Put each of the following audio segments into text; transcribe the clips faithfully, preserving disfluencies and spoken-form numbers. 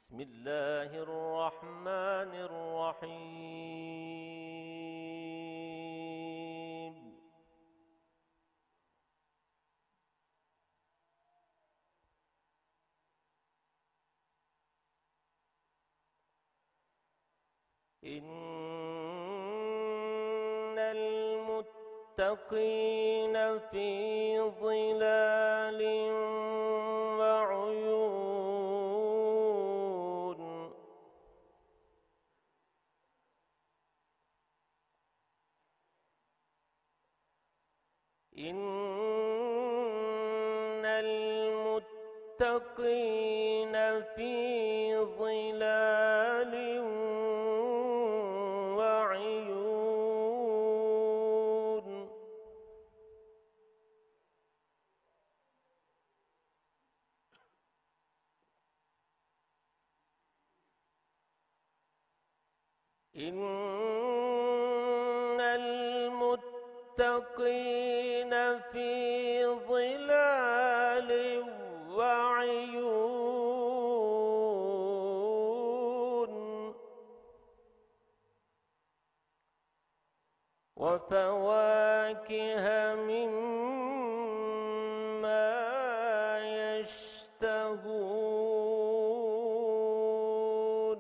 بسم الله الرحمن الرحيم. إن المتقين في ظلال وعيون. إن المتقين في ظلال وعيون. إن المتقين في ظلال وعيون وفواكه مما يشتهون.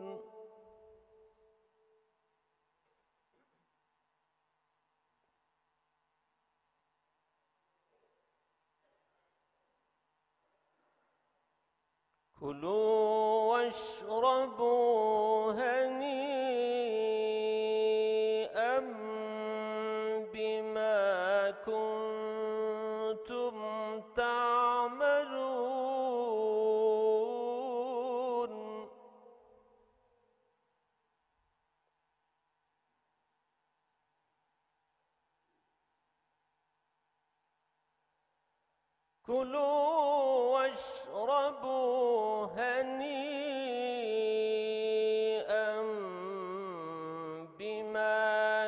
كلوا واشربوا هنيئا بما كنتم تعملون. كلوا واشربوا هنيئا بما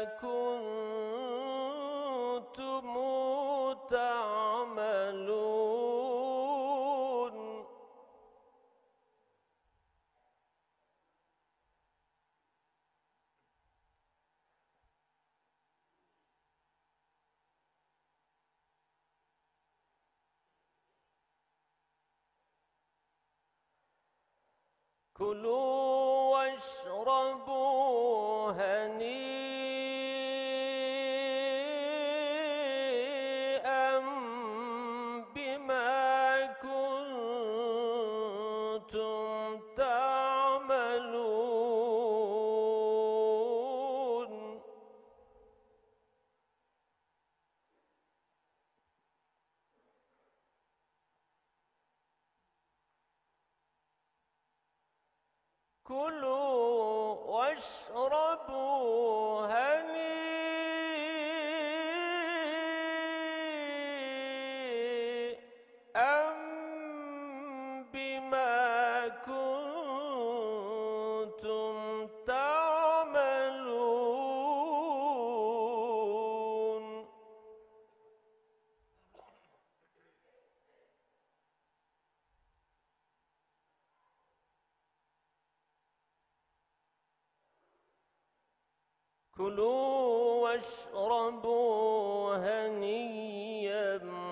كنتم تعملون. كلوا واشربوا هنيئا بما كنتم تعملون. كلوا واشربوا هنيئا بما كنتم تعملون. كلوا واشربوا هنيئا